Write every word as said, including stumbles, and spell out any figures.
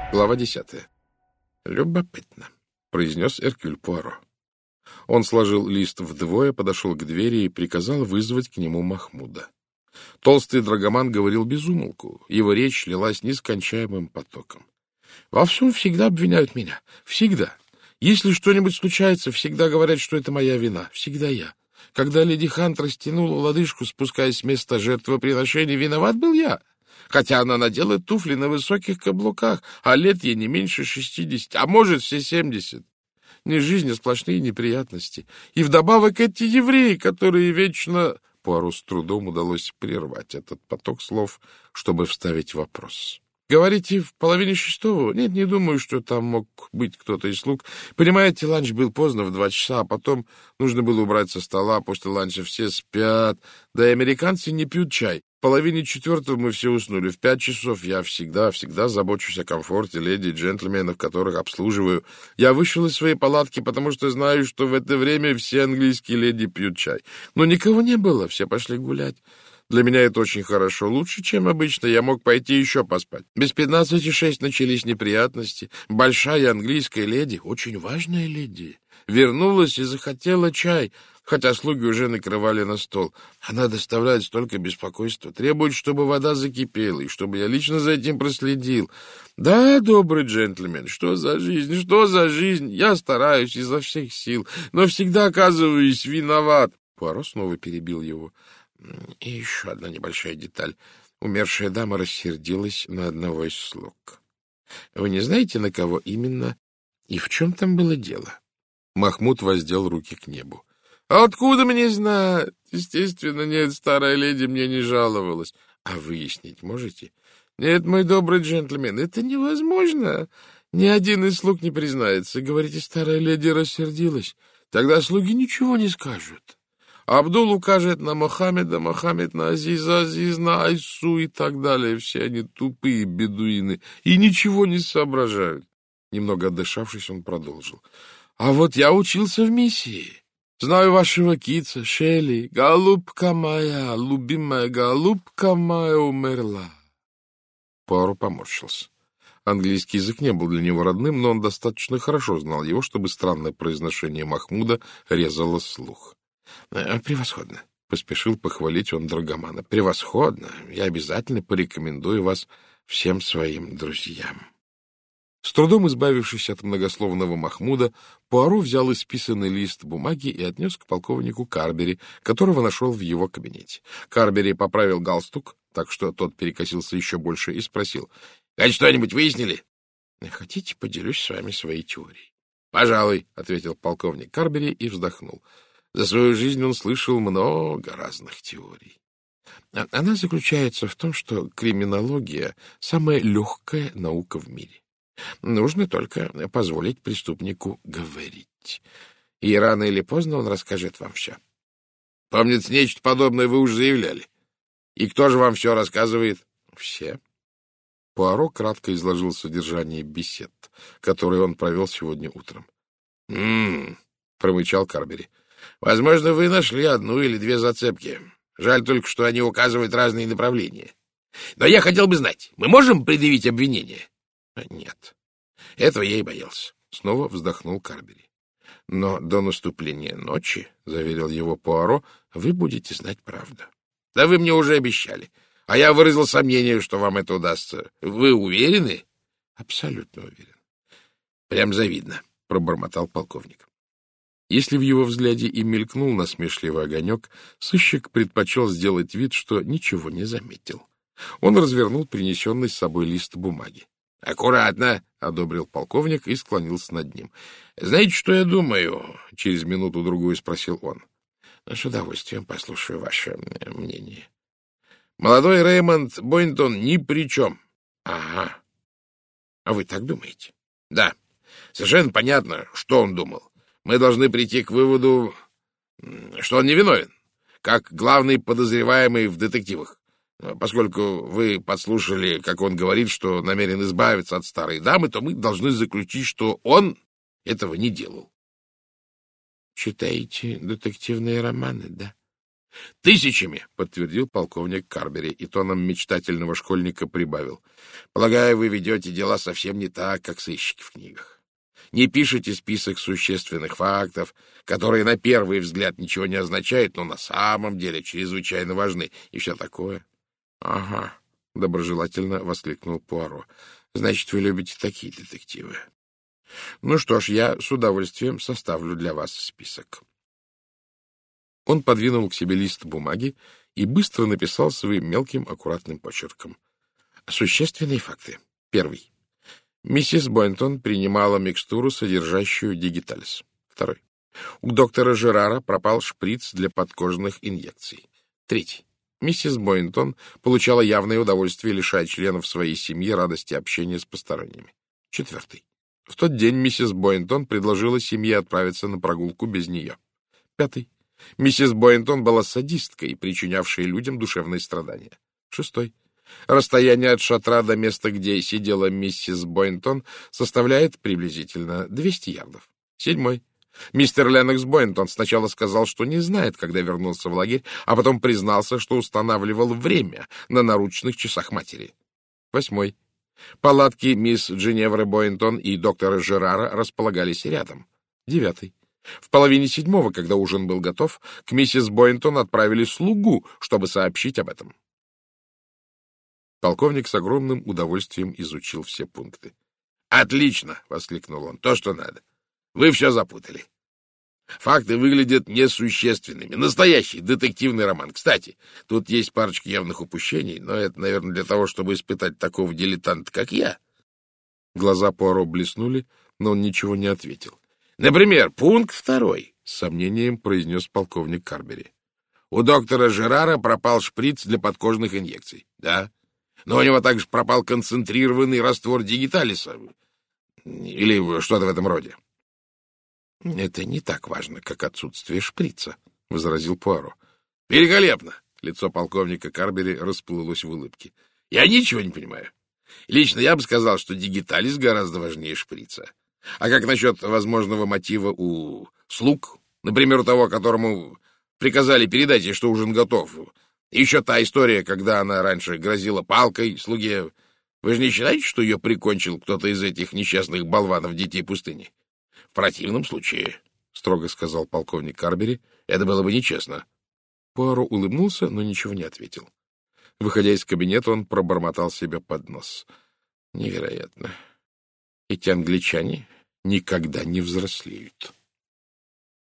Глава десятая. «Любопытно», — произнес Эркюль Пуаро. Он сложил лист вдвое, подошел к двери и приказал вызвать к нему Махмуда. Толстый драгоман говорил без умолку, его речь лилась нескончаемым потоком. «Во всем всегда обвиняют меня. Всегда. Если что-нибудь случается, всегда говорят, что это моя вина. Всегда я. Когда леди Хант растянула лодыжку, спускаясь с места жертвоприношения, виноват был я. Хотя она надела туфли на высоких каблуках, а лет ей не меньше шестидесяти, а может, все семьдесят. Не жизнь, а сплошные неприятности. И вдобавок эти евреи, которые вечно...» Пуару с трудом удалось прервать этот поток слов, чтобы вставить вопрос. «Говорите, в половине шестого? Нет, не думаю, что там мог быть кто-то из слуг. Понимаете, ланч был поздно, в два часа, а потом нужно было убрать со стола. После ланча все спят. Да и американцы не пьют чай. В половине четвертого мы все уснули. В пять часов я всегда, всегда забочусь о комфорте леди и джентльменов, которых обслуживаю. Я вышел из своей палатки, потому что знаю, что в это время все английские леди пьют чай. Но никого не было, все пошли гулять. Для меня это очень хорошо, лучше, чем обычно. Я мог пойти еще поспать. Без пятнадцати шесть начались неприятности. Большая английская леди, очень важная леди, вернулась и захотела чай, хотя слуги уже накрывали на стол. Она доставляет столько беспокойства, требует, чтобы вода закипела, и чтобы я лично за этим проследил. Да, добрый джентльмен, что за жизнь, что за жизнь? Я стараюсь изо всех сил, но всегда оказываюсь виноват. Пуаро снова перебил его. И еще одна небольшая деталь. Умершая дама рассердилась на одного из слуг. Вы не знаете, на кого именно и в чем там было дело? Махмуд воздел руки к небу. А откуда мне знать? Естественно, нет, старая леди мне не жаловалась. А выяснить можете? Нет, мой добрый джентльмен, это невозможно. Ни один из слуг не признается. Говорите, старая леди рассердилась. Тогда слуги ничего не скажут. Абдул укажет на Мохаммеда, Мохаммед на Азиза, Азиз на Айсу и так далее. Все они тупые бедуины и ничего не соображают. Немного отдышавшись, он продолжил. А вот я учился в миссии. Знаю вашего кица, Шелли. Голубка моя, любимая голубка моя умерла. Пуаро поморщился. Английский язык не был для него родным, но он достаточно хорошо знал его, чтобы странное произношение Махмуда резало слух. «Превосходно!» — поспешил похвалить он драгомана. «Превосходно! Я обязательно порекомендую вас всем своим друзьям». С трудом избавившись от многословного Махмуда, Пуаро взял исписанный лист бумаги и отнес к полковнику Карбери, которого нашел в его кабинете. Карбери поправил галстук, так что тот перекосился еще больше, и спросил. — Хоть что-нибудь выяснили? — Хотите, поделюсь с вами своей теорией? — Пожалуй, — ответил полковник Карбери и вздохнул. За свою жизнь он слышал много разных теорий. Она заключается в том, что криминология — самая легкая наука в мире. Нужно только позволить преступнику говорить. И рано или поздно он расскажет вам все. Помнится, нечто подобное вы уже заявляли. И кто же вам все рассказывает? Все. Пуаро кратко изложил содержание бесед, которые он провел сегодня утром. «М-м-м», промычал Карбери. Возможно, вы нашли одну или две зацепки. Жаль только, что они указывают разные направления. Но я хотел бы знать, мы можем предъявить обвинение? Нет. Этого я и боялся. Снова вздохнул Карбери. Но до наступления ночи, заверил его Пуаро, вы будете знать правду. Да вы мне уже обещали. А я выразил сомнение, что вам это удастся. Вы уверены? Абсолютно уверен. Прям завидно, пробормотал полковник. Если в его взгляде и мелькнул насмешливый огонек, сыщик предпочел сделать вид, что ничего не заметил. Он развернул принесенный с собой лист бумаги. — Аккуратно, — одобрил полковник и склонился над ним. — Знаете, что я думаю? — через минуту-другую спросил он. — С удовольствием послушаю ваше мнение. — Молодой Реймонд Бойнтон ни при чем. — Ага. — А вы так думаете? — Да. Совершенно понятно, что он думал. Мы должны прийти к выводу, что он невиновен, как главный подозреваемый в детективах, поскольку вы подслушали, как он говорит, что намерен избавиться от старой дамы, то мы должны заключить, что он этого не делал. Читаете детективные романы, да? — Тысячами, — подтвердил полковник Карбери и тоном мечтательного школьника прибавил. — Полагаю, вы ведете дела совсем не так, как сыщики в книгах. Не пишете список существенных фактов, которые на первый взгляд ничего не означают, но на самом деле чрезвычайно важны, и все такое. — Ага, — доброжелательно воскликнул Пуаро. — Значит, вы любите такие детективы. Ну что ж, я с удовольствием составлю для вас список. Он подвинул к себе лист бумаги и быстро написал своим мелким аккуратным почерком. Существенные факты. Первый. Миссис Бойнтон принимала микстуру, содержащую дигиталис. Второй. У доктора Жерара пропал шприц для подкожных инъекций. Третий. Миссис Бойнтон получала явное удовольствие лишать членов своей семьи радости общения с посторонними. Четвертый. В тот день миссис Бойнтон предложила семье отправиться на прогулку без нее. Пятый. Миссис Бойнтон была садисткой, причинявшей людям душевные страдания. Шестой. Расстояние от шатра до места, где сидела миссис Бойнтон, составляет приблизительно двести ярдов. Седьмой. Мистер Леннокс Бойнтон сначала сказал, что не знает, когда вернулся в лагерь, а потом признался, что устанавливал время на наручных часах матери. Восьмой. Палатки мисс Джиневры Бойнтон и доктора Жерара располагались рядом. Девятый. В половине седьмого, когда ужин был готов, к миссис Бойнтон отправили слугу, чтобы сообщить об этом. Полковник с огромным удовольствием изучил все пункты. — Отлично! — воскликнул он. — То, что надо. Вы все запутали. Факты выглядят несущественными. Настоящий детективный роман. Кстати, тут есть парочка явных упущений, но это, наверное, для того, чтобы испытать такого дилетанта, как я. Глаза Пуаро блеснули, но он ничего не ответил. Например, пункт второй, — с сомнением произнес полковник Карбери. У доктора Жерара пропал шприц для подкожных инъекций. Да. Но у него также пропал концентрированный раствор дигиталиса. Или что-то в этом роде. — Это не так важно, как отсутствие шприца, — возразил Пуаро. — Великолепно! — лицо полковника Карбери расплылось в улыбке. — Я ничего не понимаю. Лично я бы сказал, что дигиталис гораздо важнее шприца. А как насчет возможного мотива у слуг? Например, у того, которому приказали передать ей, что ужин готов. Еще та история, когда она раньше грозила палкой слуге. Вы же не считаете, что ее прикончил кто-то из этих несчастных болванов детей пустыни? В противном случае, — строго сказал полковник Карбери, — это было бы нечестно. Пуаро улыбнулся, но ничего не ответил. Выходя из кабинета, он пробормотал себе под нос. Невероятно. Эти англичане никогда не взрослеют.